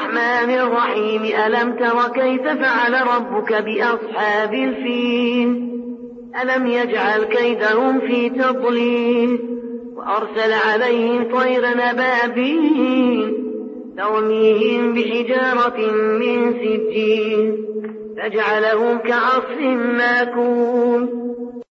الرحمن الرحيم ألم تر كيف فعل ربك بأصحاب الفيل ألم يجعل كيدهم في تضليل وأرسل عليهم طيرا أبابيل ترميهم بحجارة من سجيل فجعلهم كعصف ماكول